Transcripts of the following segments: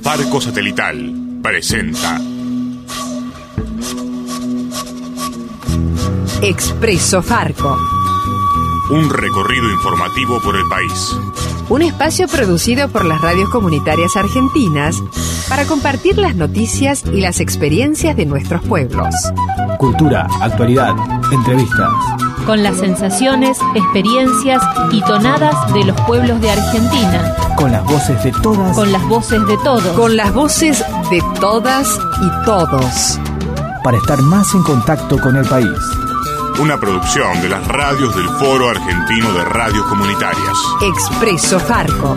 Farco Satelital presenta Expreso Farco. Un recorrido informativo por el país. Un espacio producido por las radios comunitarias argentinas para compartir las noticias y las experiencias de nuestros pueblos. Cultura, actualidad, entrevistas. Con las sensaciones, experiencias y tonadas de los pueblos de Argentina. Con las voces de todas. Con las voces de todos. Con las voces de todas y todos. Para estar más en contacto con el país. Una producción de las radios del Foro Argentino de Radios Comunitarias. Expreso Farco.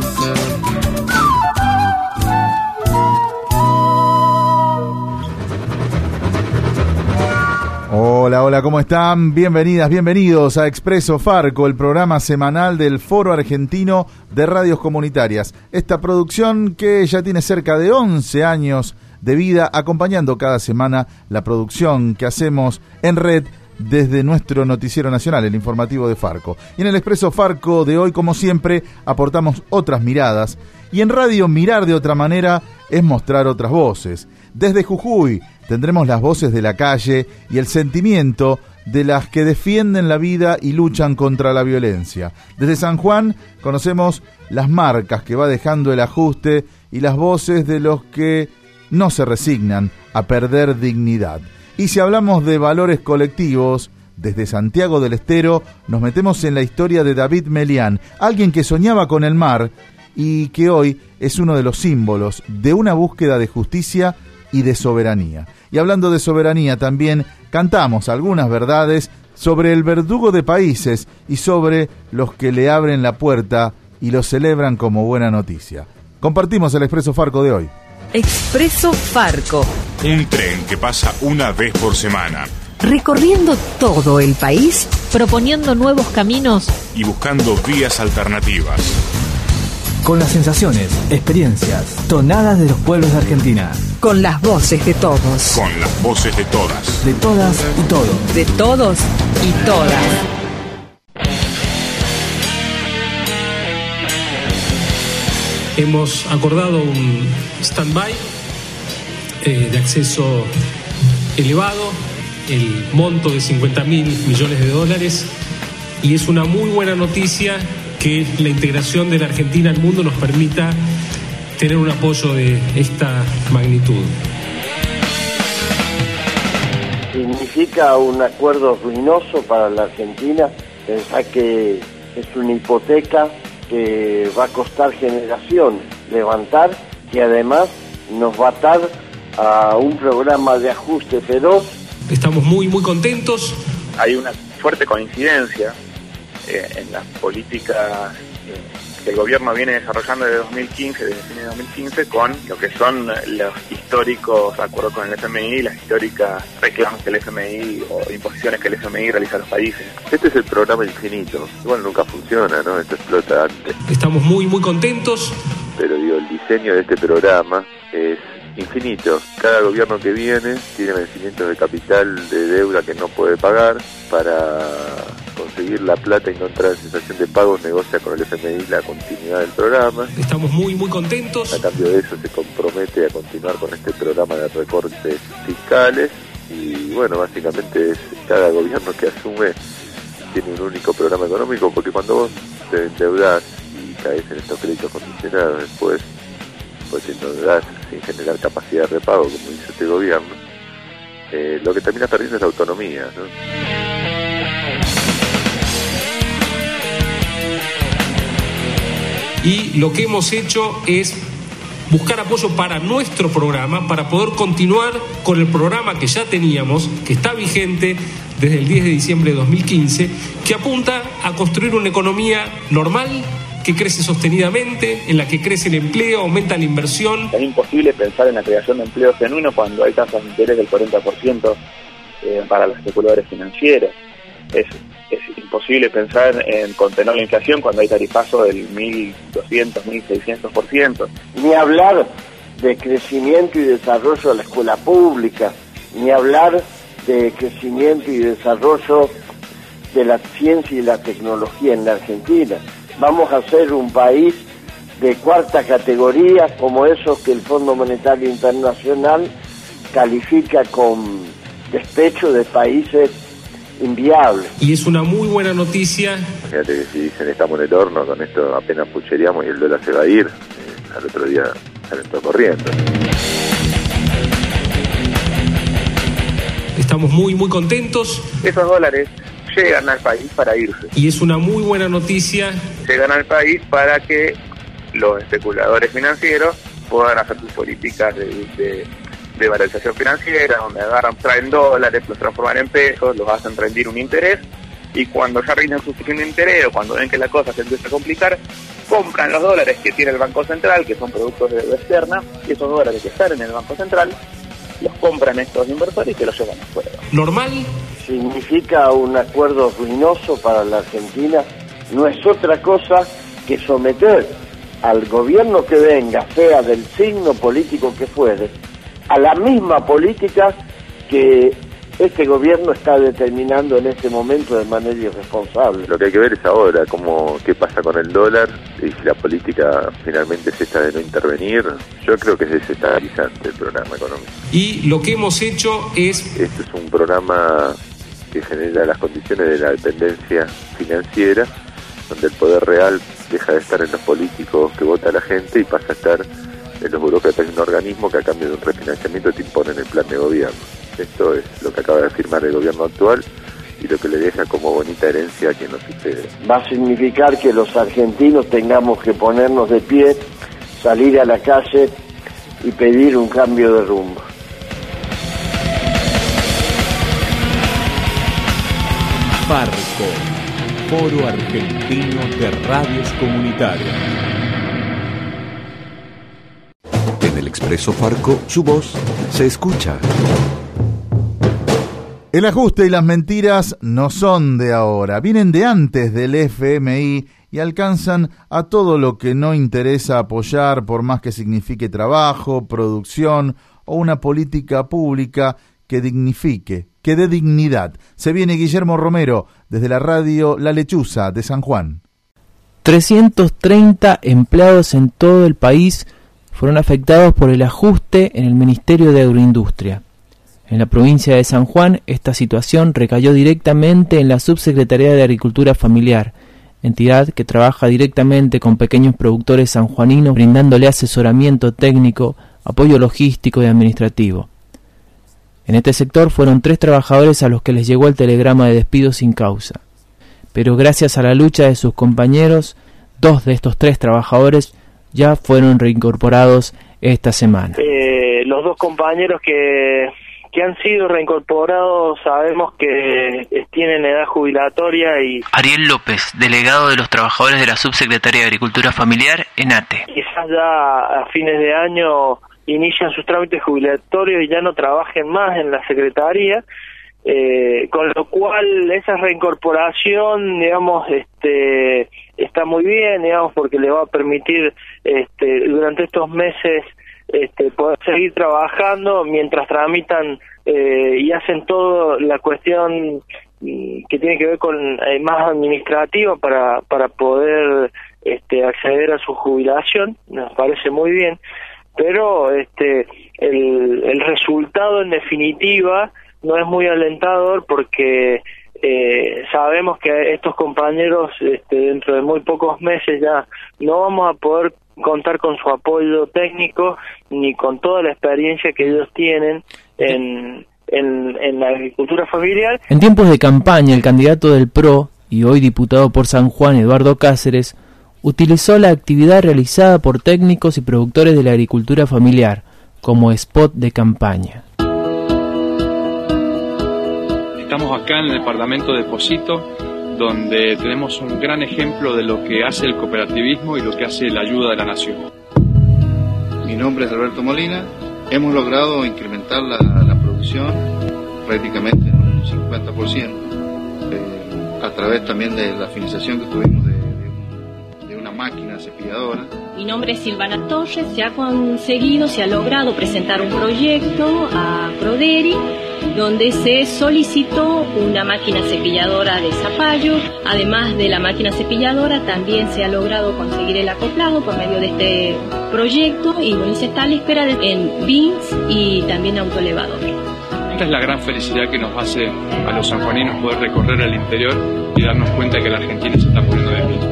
Hola, ¿cómo están? Bienvenidas, bienvenidos a Expreso Farco, el programa semanal del Foro Argentino de Radios Comunitarias. Esta producción que ya tiene cerca de 11 años de vida, acompañando cada semana la producción que hacemos en red desde nuestro noticiero nacional, el informativo de Farco. Y en el Expreso Farco de hoy, como siempre, aportamos otras miradas. Y en radio, mirar de otra manera es mostrar otras voces. Desde Jujuy tendremos las voces de la calle y el sentimiento de las que defienden la vida y luchan contra la violencia. Desde San Juan conocemos las marcas que va dejando el ajuste y las voces de los que no se resignan a perder dignidad. Y si hablamos de valores colectivos, desde Santiago del Estero nos metemos en la historia de David Melián, alguien que soñaba con el mar y que hoy es uno de los símbolos de una búsqueda de justicia y de soberanía. Y hablando de soberanía, también cantamos algunas verdades sobre el verdugo de países y sobre los que le abren la puerta y lo celebran como buena noticia. Compartimos el Expreso Farco de hoy. Expreso Farco. Un tren que pasa una vez por semana. Recorriendo todo el país, proponiendo nuevos caminos y buscando vías alternativas. Con las sensaciones, experiencias, tonadas de los pueblos de Argentina. Con las voces de todos. Con las voces de todas. De todas y todos. De todos y todas. Hemos acordado un stand-by de acceso elevado, el monto de $50.000 millones, y es una muy buena noticia que la integración de la Argentina al mundo nos permita tener un apoyo de esta magnitud. Significa un acuerdo ruinoso para la Argentina, pensar que es una hipoteca que va a costar generaciones levantar, que además nos va a atar a un programa de ajuste feroz. Estamos muy contentos. Hay una fuerte coincidencia en las políticas que el gobierno viene desarrollando desde 2015, desde fines de 2015, con lo que son los históricos acuerdos con el FMI, las históricas reclamos que el FMI o imposiciones que el FMI realiza a los países. Este es el programa infinito. Igual nunca funciona, ¿no? Esto explota antes. Estamos muy contentos. Pero digo, el diseño de este programa es infinito. Cada gobierno que viene tiene vencimientos de capital, de deuda que no puede pagar. Para conseguir la plata y no entrar en cesación de pagos, negocia con el FMI la continuidad del programa. Estamos muy contentos. A cambio de eso se compromete a continuar con este programa de recortes fiscales. Y bueno, básicamente es cada gobierno que asume tiene un único programa económico, porque cuando vos te endeudás y caes en estos créditos condicionados después, pues te endeudás sin generar capacidad de repago, como dice este gobierno, lo que termina perdiendo es la autonomía, ¿no? Y lo que hemos hecho es buscar apoyo para nuestro programa, para poder continuar con el programa que ya teníamos, que está vigente desde el 10 de diciembre de 2015, que apunta a construir una economía normal, que crece sostenidamente, en la que crece el empleo, aumenta la inversión. Es imposible pensar en la creación de empleo genuino cuando hay tasas de interés del 40% para los especuladores financieros. Es imposible pensar en contener la inflación cuando hay tarifazo del 1.200, 1.600%. Ni hablar de crecimiento y desarrollo de la escuela pública, ni hablar de crecimiento y desarrollo de la ciencia y la tecnología en la Argentina. Vamos a ser un país de cuarta categoría, como esos que el Fondo Monetario Internacional califica con despecho de países inviables. Y es una muy buena noticia. Fíjate que si dicen estamos en el horno, con esto apenas pucheríamos y el dólar se va a ir, al otro día salen todos corriendo. Estamos muy contentos. Esos dólares llegan al país para irse. Y es una muy buena noticia. Llegan al país para que los especuladores financieros puedan hacer sus políticas de valorización financiera, donde traen dólares, los transforman en pesos, los hacen rendir un interés, y cuando ya rinden su interés o cuando ven que la cosa se empieza a complicar, compran los dólares que tiene el Banco Central, que son productos de deuda externa, y esos dólares que están en el Banco Central los compran estos inversores y se los llevan afuera. ¿Normal? Significa un acuerdo ruinoso para la Argentina. No es otra cosa que someter al gobierno que venga, sea del signo político que fuere, a la misma política que este gobierno está determinando en este momento de manera irresponsable. Lo que hay que ver es ahora qué pasa con el dólar y si la política finalmente es esta de no intervenir. Yo creo que es desestabilizante el programa económico. Y lo que hemos hecho es... Este es un programa que genera las condiciones de la dependencia financiera, donde el poder real deja de estar en los políticos que vota la gente y pasa a estar en los burócratas de un organismo que a cambio de un refinanciamiento te imponen el plan de gobierno. Esto es lo que acaba de firmar el gobierno actual y lo que le deja como bonita herencia a quien nos sucede. Va a significar que los argentinos tengamos que ponernos de pie, salir a la calle y pedir un cambio de rumbo. Farco, Foro Argentino de Radios Comunitarias. En el Expreso Farco, su voz se escucha. El ajuste y las mentiras no son de ahora, vienen de antes del FMI y alcanzan a todo lo que no interesa apoyar, por más que signifique trabajo, producción o una política pública que dignifique, que dé dignidad. Se viene Guillermo Romero desde la radio La Lechuza de San Juan. 330 empleados en todo el país fueron afectados por el ajuste en el Ministerio de Agroindustria. En la provincia de San Juan, esta situación recayó directamente en la Subsecretaría de Agricultura Familiar, entidad que trabaja directamente con pequeños productores sanjuaninos, brindándole asesoramiento técnico, apoyo logístico y administrativo. En este sector fueron 3 trabajadores a los que les llegó el telegrama de despido sin causa. Pero gracias a la lucha de sus compañeros, 2 de estos 3 trabajadores ya fueron reincorporados esta semana. Los 2 compañeros que han sido reincorporados sabemos que tienen edad jubilatoria y... Ariel López, delegado de los trabajadores de la Subsecretaría de Agricultura Familiar en ATE. Quizás ya a fines de año inician sus trámites jubilatorios y ya no trabajen más en la Secretaría, con lo cual esa reincorporación, digamos, está muy bien, digamos, porque le va a permitir durante estos meses poder seguir trabajando mientras tramitan y hacen todo la cuestión que tiene que ver con más administrativa para poder acceder a su jubilación. Nos parece muy bien, pero el resultado en definitiva no es muy alentador porque sabemos que estos compañeros dentro de muy pocos meses ya no vamos a poder contar con su apoyo técnico ni con toda la experiencia que ellos tienen en la agricultura familiar. En tiempos de campaña, el candidato del PRO y hoy diputado por San Juan, Eduardo Cáceres, utilizó la actividad realizada por técnicos y productores de la agricultura familiar como spot de campaña. Estamos acá en el departamento de Pocito, donde tenemos un gran ejemplo de lo que hace el cooperativismo y lo que hace la ayuda de la nación. Mi nombre es Alberto Molina. Hemos logrado incrementar la producción prácticamente en un 50%, a través también de la financiación que tuvimos de una máquina cepilladora. Mi nombre es Silvana Torres. Se ha logrado presentar un proyecto a Proderi donde se solicitó una máquina cepilladora de zapallo. Además de la máquina cepilladora, también se ha logrado conseguir el acoplado por medio de este proyecto y bueno, se está a la espera en bins y también autoelevador. Esta es la gran felicidad que nos hace a los sanjuaninos poder recorrer el interior y darnos cuenta que la Argentina se está poniendo de pie.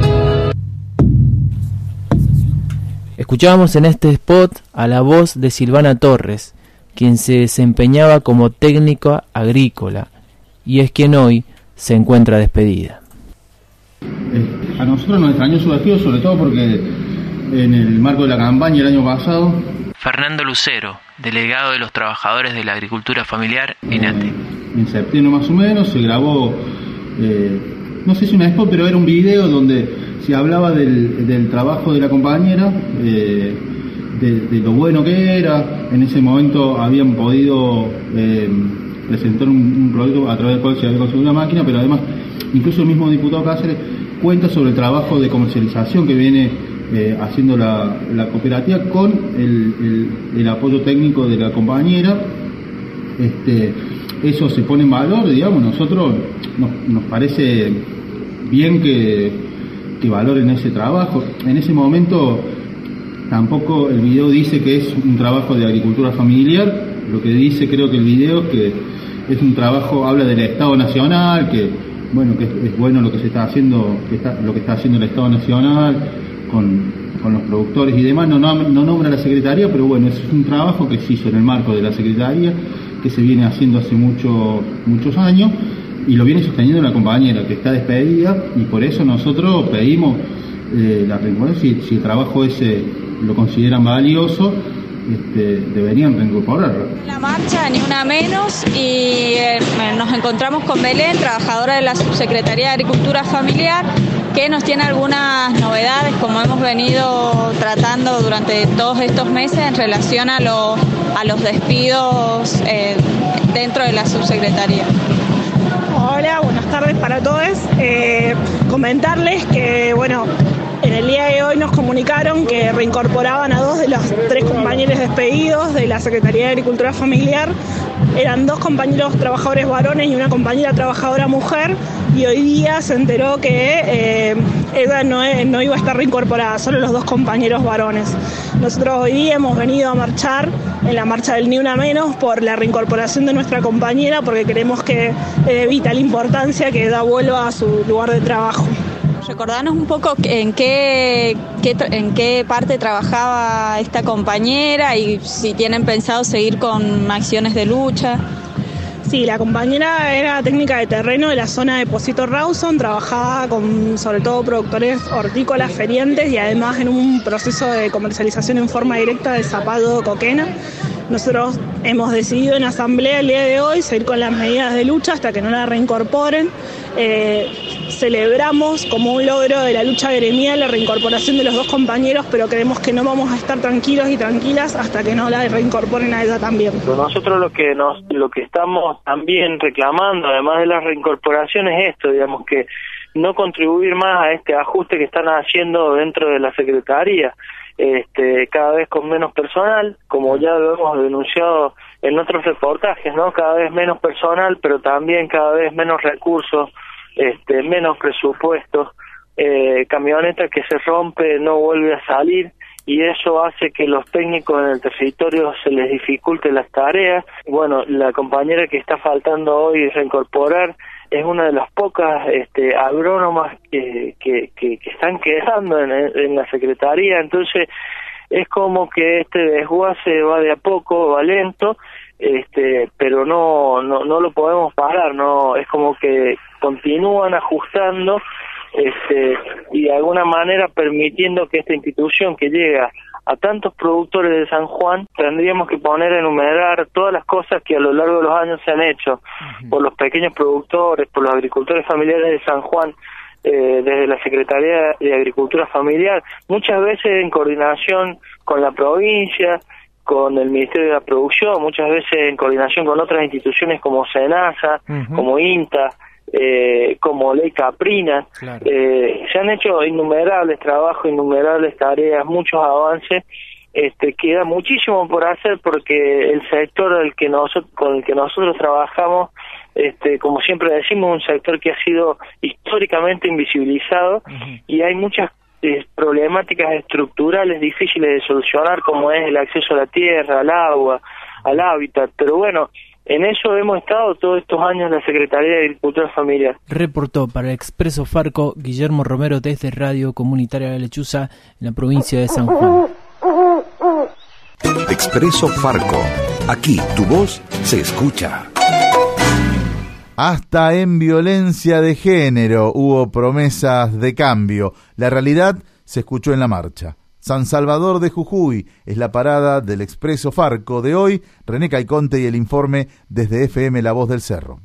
Escuchábamos en este spot a la voz de Silvana Torres, quien se desempeñaba como técnica agrícola y es quien hoy se encuentra despedida. A nosotros nos extrañó su despido, sobre todo porque en el marco de la campaña el año pasado... Fernando Lucero, delegado de los trabajadores de la agricultura familiar en ATE. En septiembre más o menos se grabó, no sé si una spot, pero era un video donde se hablaba del trabajo de la compañera, de lo bueno que era. En ese momento habían podido presentar un proyecto a través del cual se había conseguido una máquina, pero además incluso el mismo diputado Cáceres cuenta sobre el trabajo de comercialización que viene haciendo la cooperativa con el apoyo técnico de la compañera. Eso se pone en valor, digamos. Nosotros nos parece bien que valoren ese trabajo. En ese momento tampoco el video dice que es un trabajo de agricultura familiar. Lo que dice, creo que el video, es que es un trabajo, habla del Estado Nacional, que es bueno lo que se está haciendo, lo que está haciendo el Estado Nacional con los productores y demás. No nombra la Secretaría, pero bueno, es un trabajo que se hizo en el marco de la Secretaría, que se viene haciendo hace muchos años, y lo viene sosteniendo la compañera, que está despedida, y por eso nosotros pedimos la reincorporación. Si el trabajo ese lo consideran valioso, deberían reincorporarlo. La marcha Ni Una Menos, y nos encontramos con Belén, trabajadora de la Subsecretaría de Agricultura Familiar, que nos tiene algunas novedades, como hemos venido tratando durante todos estos meses en relación a los despidos dentro de la Subsecretaría. Hola, buenas tardes para todos. Comentarles que, bueno, en el día de hoy nos comunicaron que reincorporaban a 2 de los 3 compañeros despedidos de la Secretaría de Agricultura Familiar. Eran 2 compañeros trabajadores varones y una compañera trabajadora mujer, y hoy día se enteró que ella no iba a estar reincorporada, solo los 2 compañeros varones. Nosotros hoy día hemos venido a marchar en la marcha del Ni Una Menos por la reincorporación de nuestra compañera, porque creemos que es de vital importancia que ella vuelva a su lugar de trabajo. Recordanos un poco en qué parte trabajaba esta compañera y si tienen pensado seguir con acciones de lucha. Sí, la compañera era técnica de terreno de la zona de Posito Rawson, trabajaba con sobre todo productores hortícolas, ferientes, y además en un proceso de comercialización en forma directa de zapallo coquena. Nosotros hemos decidido en asamblea el día de hoy seguir con las medidas de lucha hasta que no la reincorporen. Celebramos como un logro de la lucha gremial la reincorporación de los 2 compañeros, pero creemos que no vamos a estar tranquilos y tranquilas hasta que no la reincorporen a ella también. Nosotros lo que estamos también reclamando, además de la reincorporación, es esto, digamos, que no contribuir más a este ajuste que están haciendo dentro de la Secretaría, cada vez con menos personal, como ya lo hemos denunciado en otros reportajes, ¿no? Cada vez menos personal, pero también cada vez menos recursos, menos presupuestos, camioneta que se rompe no vuelve a salir, y eso hace que los técnicos en el territorio se les dificulte las tareas. Bueno, la compañera que está faltando hoy reincorporar es una de las pocas agrónomas que están quedando en la Secretaría. Entonces es como que este desguace va de a poco, va lento, pero no lo podemos parar, no, es como que continúan ajustando y de alguna manera permitiendo que esta institución que llega a tantos productores de San Juan, tendríamos que poner a enumerar todas las cosas que a lo largo de los años se han hecho por los pequeños productores, por los agricultores familiares de San Juan, desde la Secretaría de Agricultura Familiar, muchas veces en coordinación con la provincia, con el Ministerio de la Producción, muchas veces en coordinación con otras instituciones como SENASA, como INTA, como Ley Caprina. Claro. Se han hecho innumerables trabajos, innumerables tareas, muchos avances, queda muchísimo por hacer porque el sector con el que nosotros trabajamos, como siempre decimos, un sector que ha sido históricamente invisibilizado y hay muchas problemáticas estructurales difíciles de solucionar, como es el acceso a la tierra, al agua, al hábitat, pero bueno, en eso hemos estado todos estos años la Secretaría de Agricultura Familiar. Reportó para Expreso Farco Guillermo Romero desde Radio Comunitaria de Lechuza, en la provincia de San Juan. Expreso Farco. Aquí tu voz se escucha. Hasta en violencia de género hubo promesas de cambio. La realidad se escuchó en la marcha. San Salvador de Jujuy es la parada del Expreso Farco de hoy. René Caiconte y el informe desde FM La Voz del Cerro.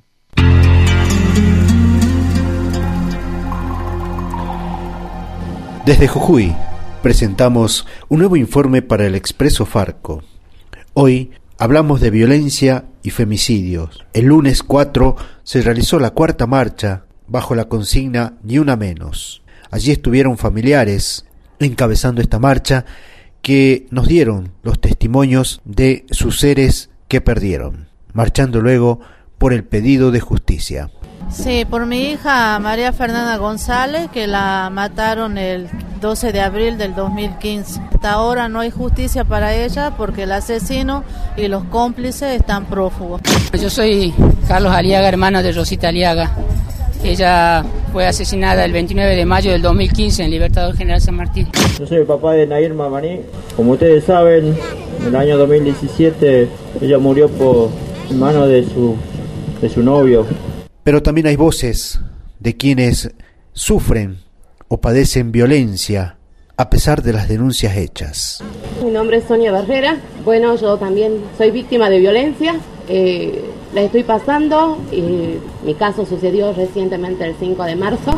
Desde Jujuy presentamos un nuevo informe para el Expreso Farco. Hoy hablamos de violencia y femicidios. El lunes 4 se realizó la cuarta marcha bajo la consigna Ni una menos. Allí estuvieron familiares encabezando esta marcha que nos dieron los testimonios de sus seres que perdieron, marchando luego por el pedido de justicia. Sí, por mi hija María Fernanda González, que la mataron el 12 de abril del 2015. Hasta ahora no hay justicia para ella porque el asesino y los cómplices están prófugos. Yo soy Carlos Aliaga, hermano de Rosita Aliaga. Ella fue asesinada el 29 de mayo del 2015 en Libertador General San Martín. Yo soy el papá de Nair Mamaní. Como ustedes saben, en el año 2017 ella murió por mano de su novio. Pero también hay voces de quienes sufren o padecen violencia a pesar de las denuncias hechas. Mi nombre es Sonia Barrera. Bueno, yo también soy víctima de violencia. La estoy pasando. Mi caso sucedió recientemente el 5 de marzo.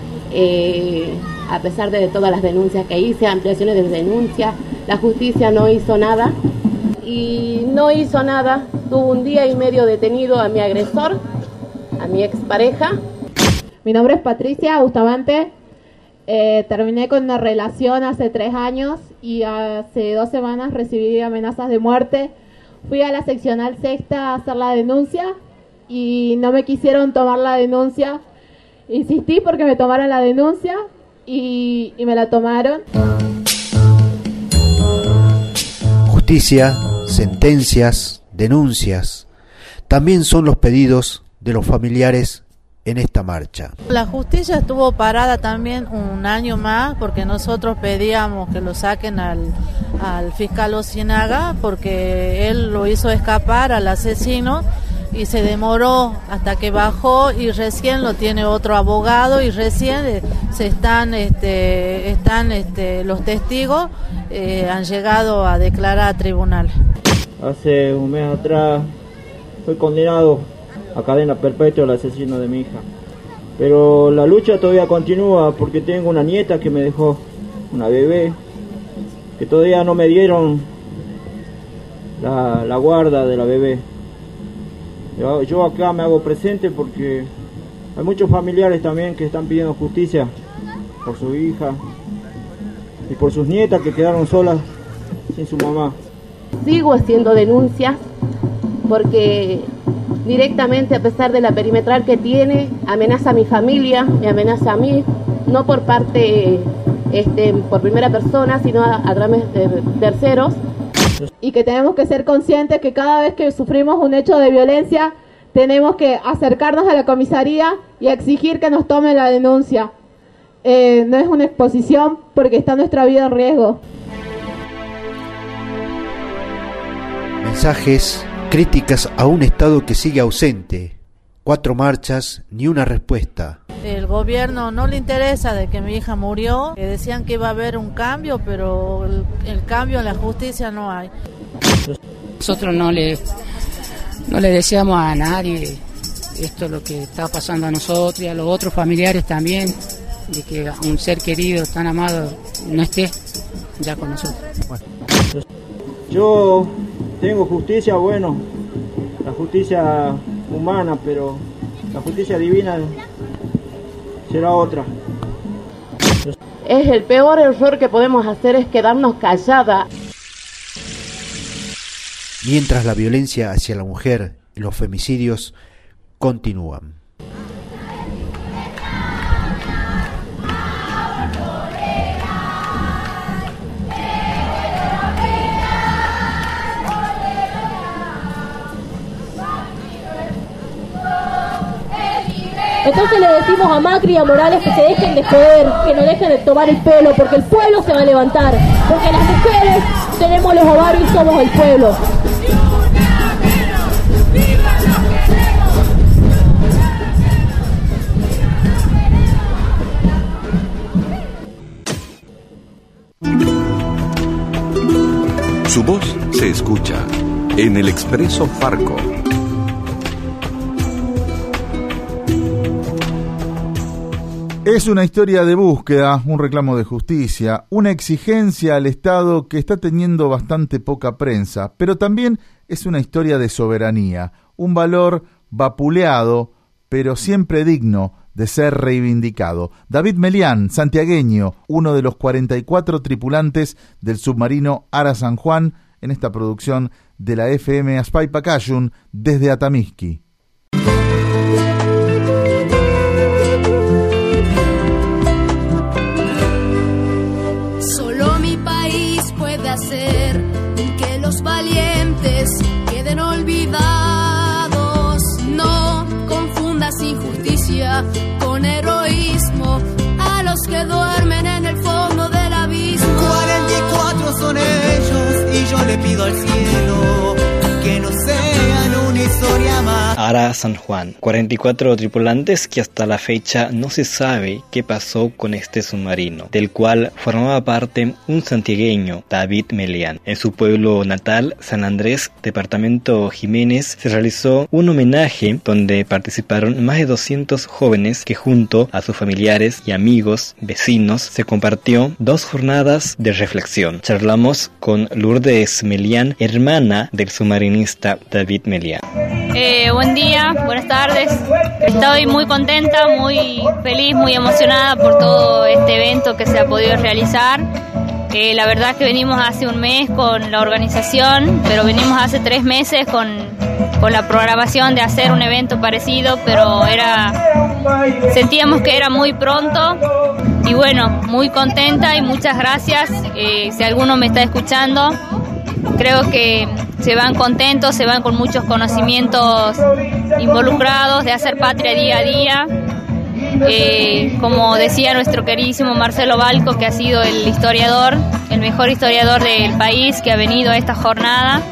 A pesar de todas las denuncias que hice, ampliaciones de denuncia, la justicia no hizo nada. Y no hizo nada. Tuvo un día y medio detenido a mi agresor, a mi expareja. Mi nombre es Patricia Bustamante. Terminé con una relación hace 3 años y hace 2 semanas recibí amenazas de muerte. Fui a la seccional sexta a hacer la denuncia y no me quisieron tomar la denuncia. Insistí porque me tomaran la denuncia y me la tomaron. Justicia, sentencias, denuncias, también son los pedidos de los familiares en esta marcha. La justicia estuvo parada también un año más porque nosotros pedíamos que lo saquen al fiscal Osinaga porque él lo hizo escapar al asesino y se demoró hasta que bajó y recién lo tiene otro abogado y recién los testigos han llegado a declarar a tribunal. Hace un mes atrás fue condenado a cadena perpetua el asesino de mi hija. Pero la lucha todavía continúa porque tengo una nieta que me dejó, una bebé, que todavía no me dieron la guarda de la bebé. Yo acá me hago presente porque hay muchos familiares también que están pidiendo justicia por su hija y por sus nietas que quedaron solas sin su mamá. Sigo haciendo denuncias porque directamente, a pesar de la perimetral que tiene, amenaza a mi familia, me amenaza a mí, no por parte, por primera persona, sino a través de terceros. Y que tenemos que ser conscientes que cada vez que sufrimos un hecho de violencia, tenemos que acercarnos a la comisaría y exigir que nos tomen la denuncia. No es una exposición porque está nuestra vida en riesgo. Mensajes, críticas a un Estado que sigue ausente. 4 marchas, ni una respuesta. El gobierno no le interesa de que mi hija murió, que decían que iba a haber un cambio, pero el cambio en la justicia no hay. Nosotros no le deseamos a nadie esto lo que está pasando a nosotros y a los otros familiares también, de que un ser querido tan amado no esté ya con nosotros. Bueno. Yo tengo justicia, bueno, la justicia humana, pero la justicia divina será otra. Es el peor error que podemos hacer es quedarnos callada. mientras la violencia hacia la mujer y los femicidios continúan. Entonces le decimos a Macri y a Morales que se dejen de joder, que no dejen de tomar el pelo, porque el pueblo se va a levantar, porque las mujeres tenemos los ovarios y somos el pueblo. Su voz se escucha en el Expreso Farco. Es una historia de búsqueda, un reclamo de justicia, una exigencia al Estado que está teniendo bastante poca prensa, pero también es una historia de soberanía, un valor vapuleado, pero siempre digno de ser reivindicado. David Melián, santiagueño, uno de los 44 tripulantes del submarino Ara San Juan, en esta producción de la FM Aspay Pacayun desde Atamisqui. Solo mi país puede hacer que los valientes queden olvidados. No confundas injusticia con heroísmo a los que duermen en el fondo del abismo. 44 son ellos y yo le pido al cielo que no sean una historia más. Ara San Juan, 44 tripulantes que hasta la fecha no se sabe qué pasó con este submarino, del cual formaba parte un santiagueño, David Melián. En su pueblo natal, San Andrés, departamento Jiménez, se realizó un homenaje donde participaron más de 200 jóvenes que junto a sus familiares y amigos, vecinos, se compartió 2 jornadas de reflexión. Charlamos con Lourdes Melián, hermana del submarinista David Melián. Buen día, buenas tardes. Estoy muy contenta, muy feliz, muy emocionada por todo este evento que se ha podido realizar. La verdad que venimos hace un mes con la organización, pero venimos hace 3 meses con la programación de hacer un evento parecido, pero sentíamos que era muy pronto. Y bueno, muy contenta y muchas gracias. Si alguno me está escuchando, creo que se van contentos, se van con muchos conocimientos involucrados de hacer patria día a día. Como decía nuestro queridísimo Marcelo Balco, que ha sido el historiador, el mejor historiador del país, que ha venido a esta jornada,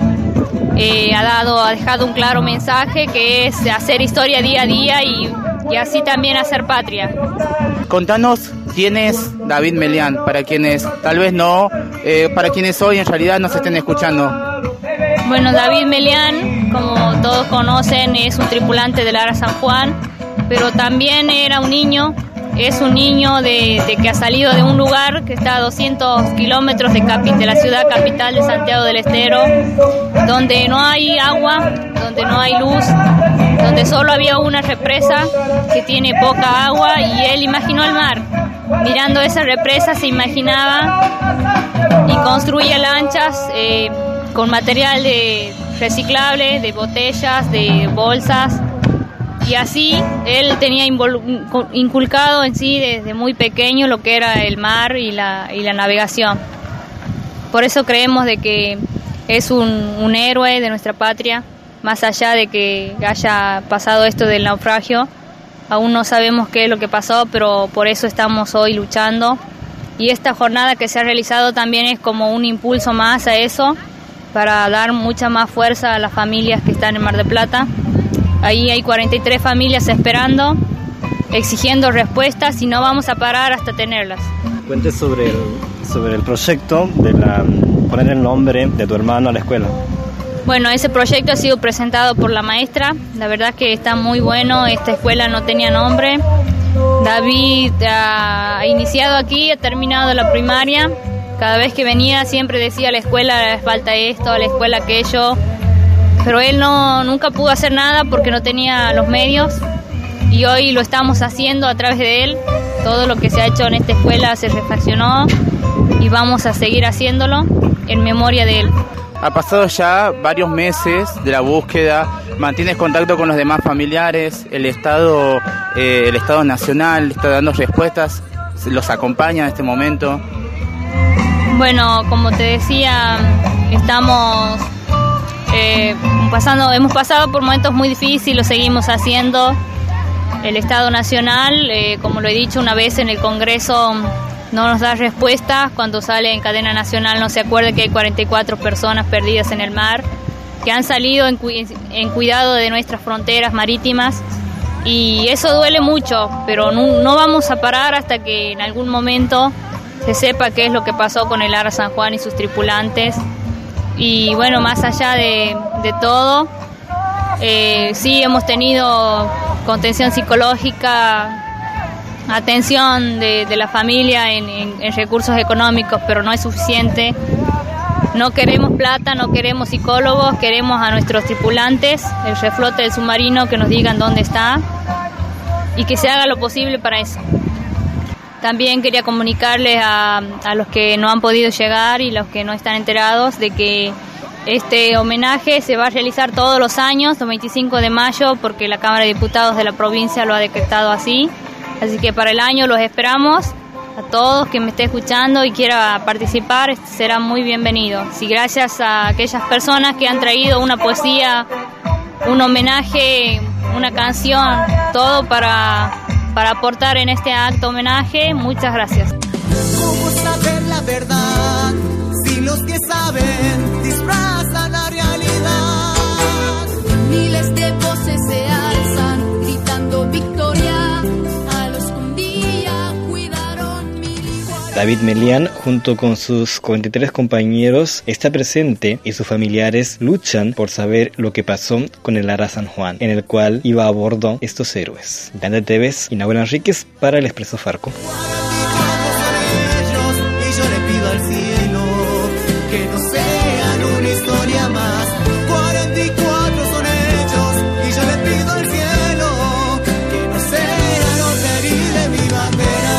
ha dejado un claro mensaje, que es hacer historia día a día y así también hacer patria. Contanos quién es David Melián, para quienes tal vez no, para quienes hoy en realidad nos estén escuchando. Bueno, David Melián, como todos conocen, es un tripulante del Ara San Juan, pero también era un niño, es un niño de que ha salido de un lugar que está a 200 kilómetros de la ciudad capital de Santiago del Estero, donde no hay agua, donde no hay luz, donde solo había una represa que tiene poca agua, y él imaginó el mar. Mirando esa represa se imaginaba y construía lanchas con material reciclable, de botellas, de bolsas, y así él tenía inculcado en sí desde muy pequeño lo que era el mar y la navegación. Por eso creemos de que es un héroe de nuestra patria, más allá de que haya pasado esto del naufragio. Aún no sabemos qué es lo que pasó, pero por eso estamos hoy luchando. Y esta jornada que se ha realizado también es como un impulso más a eso, para dar mucha más fuerza a las familias que están en Mar del Plata. Ahí hay 43 familias esperando, exigiendo respuestas, y no vamos a parar hasta tenerlas. Cuente sobre el proyecto de poner el nombre de tu hermano a la escuela. Bueno, ese proyecto ha sido presentado por la maestra. La verdad que está muy bueno. Esta escuela no tenía nombre. David ha iniciado aquí, ha terminado la primaria. Cada vez que venía siempre decía: a la escuela les falta esto, a la escuela aquello. Pero él nunca pudo hacer nada porque no tenía los medios, y hoy lo estamos haciendo a través de él. Todo lo que se ha hecho en esta escuela se refaccionó y vamos a seguir haciéndolo en memoria de él. Ha pasado ya varios meses de la búsqueda. ¿Mantienes contacto con los demás familiares? ¿El Estado Nacional está dando respuestas? ¿Los acompaña en este momento? Bueno, como te decía, hemos pasado por momentos muy difíciles, lo seguimos haciendo. El Estado Nacional, como lo he dicho una vez en el Congreso, no nos da respuesta. Cuando sale en cadena nacional no se acuerda que hay 44 personas perdidas en el mar, que han salido en cuidado de nuestras fronteras marítimas, y eso duele mucho, pero no vamos a parar hasta que en algún momento se sepa qué es lo que pasó con el Ara San Juan y sus tripulantes. Y bueno, más allá de todo, sí hemos tenido contención psicológica, atención de la familia en recursos económicos, pero no es suficiente. No queremos plata, no queremos psicólogos, queremos a nuestros tripulantes, el reflote del submarino, que nos digan dónde está y que se haga lo posible para eso. También quería comunicarles a los que no han podido llegar y los que no están enterados de que este homenaje se va a realizar todos los años, el 25 de mayo, porque la Cámara de Diputados de la provincia lo ha decretado así. Así que para el año los esperamos. A todos que me esté escuchando y quiera participar, será muy bienvenido. Y gracias a aquellas personas que han traído una poesía, un homenaje, una canción, todo para aportar en este acto homenaje. Muchas gracias. ¿Cómo saber la verdad si los que saben disfrazan la realidad? Miles de voces se alzan gritando victoria a los que un día cuidaron mi igualdad. David Melián, junto con sus 43 compañeros, está presente y sus familiares luchan por saber lo que pasó con el Ara San Juan, en el cual iba a bordo estos héroes. Dante Tevez y Nahuel Enríquez para el Expreso Farco. Y yo le pido al cielo que no sean una historia más. 44 son ellos y yo le pido al cielo que no sean otra herida en mi bandera.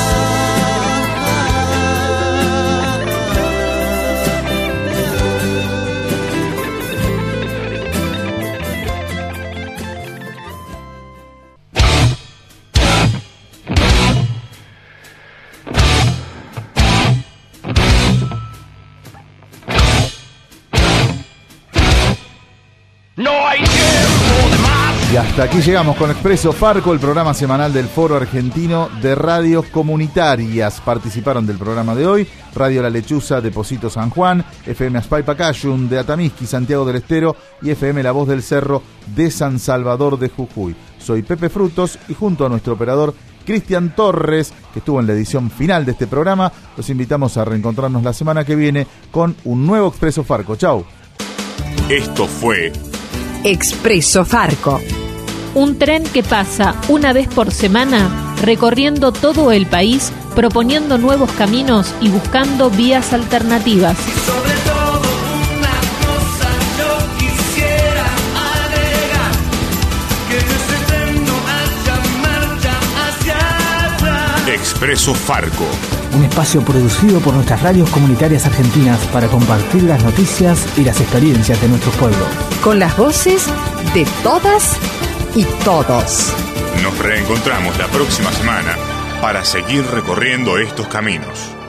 Y hasta aquí llegamos con Expreso Farco, el programa semanal del Foro Argentino de Radios Comunitarias. Participaron del programa de hoy Radio La Lechuza de Pocito San Juan, FM Aspay Pacayun de Atamisqui, Santiago del Estero, y FM La Voz del Cerro de San Salvador de Jujuy. Soy Pepe Frutos y junto a nuestro operador Cristian Torres, que estuvo en la edición final de este programa, los invitamos a reencontrarnos la semana que viene con un nuevo Expreso Farco. Chau. Esto fue Expreso Farco. Un tren que pasa una vez por semana recorriendo todo el país, proponiendo nuevos caminos y buscando vías alternativas. Sobre todo una cosa yo quisiera agregar, que en ese tren no haya marcha hacia atrás. Expreso Farco. Un espacio producido por nuestras radios comunitarias argentinas para compartir las noticias y las experiencias de nuestro pueblo. Con las voces de todas y todos. Nos reencontramos la próxima semana para seguir recorriendo estos caminos.